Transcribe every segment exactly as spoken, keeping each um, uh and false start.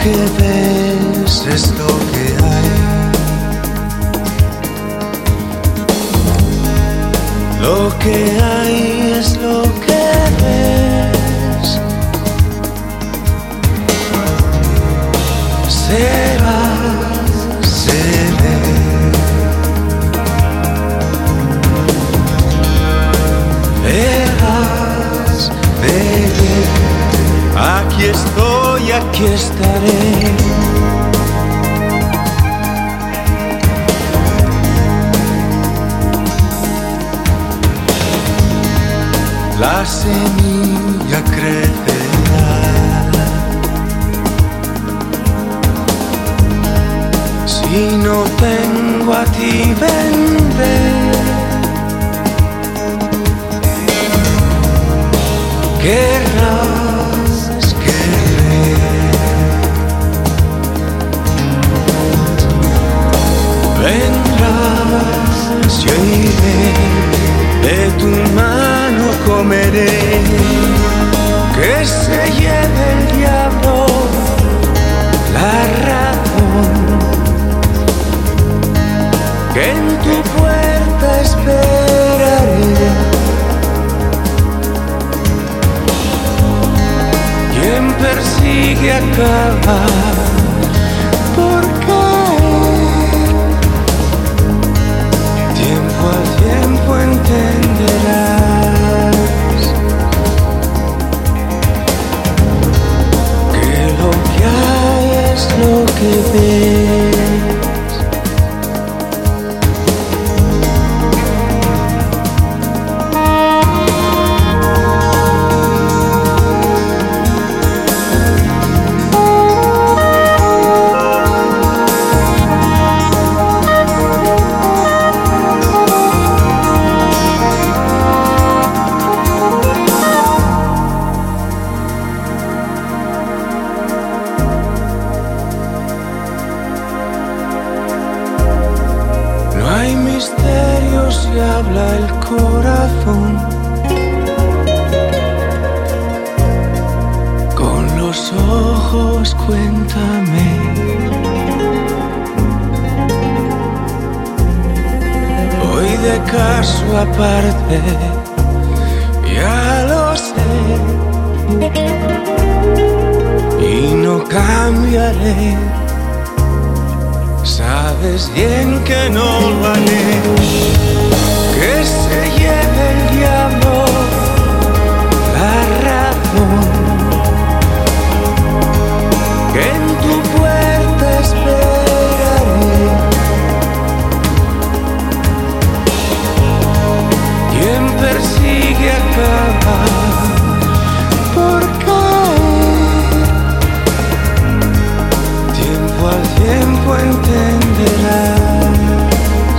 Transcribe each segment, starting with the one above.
que ves es lo que hay. Lo que hay es lo que ves. Se va, se ve. Verás, bebé, aquí estoy, aquí estaré. La semilla crecerá. Si no tengo a ti, vendré. Querrás, querré. Vendrás, yo iré. De tu mano comeré, que se lleve el diablo la razón, que en tu puerta esperaré. Quien persigue acaba por caer. Tiempo al tiempo entenderás que lo que hay es lo que ves. Hay misterios y habla el corazón. Con los ojos cuéntame. Hoy de caso aparte, ya lo sé. Y no cambiaré. Sabes bien que no lo haré. Que se lleve el diablo la razón, que en tu puerta esperaré. Quien persigue acaba por caer. Tiempo al tiempo entenderás.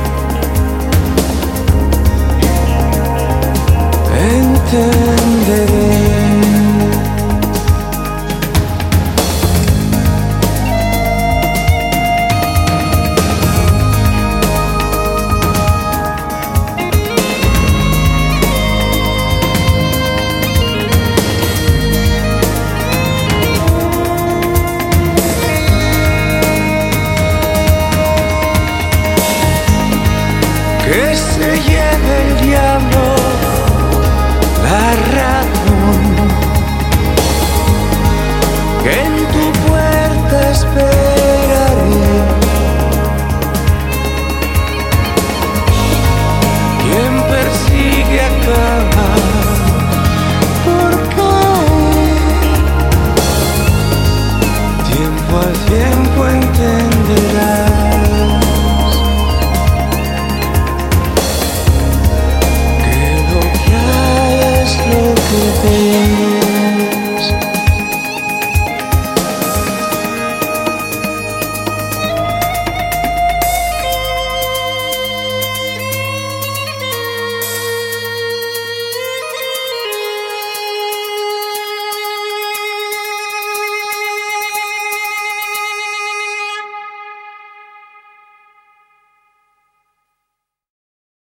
Entenderás.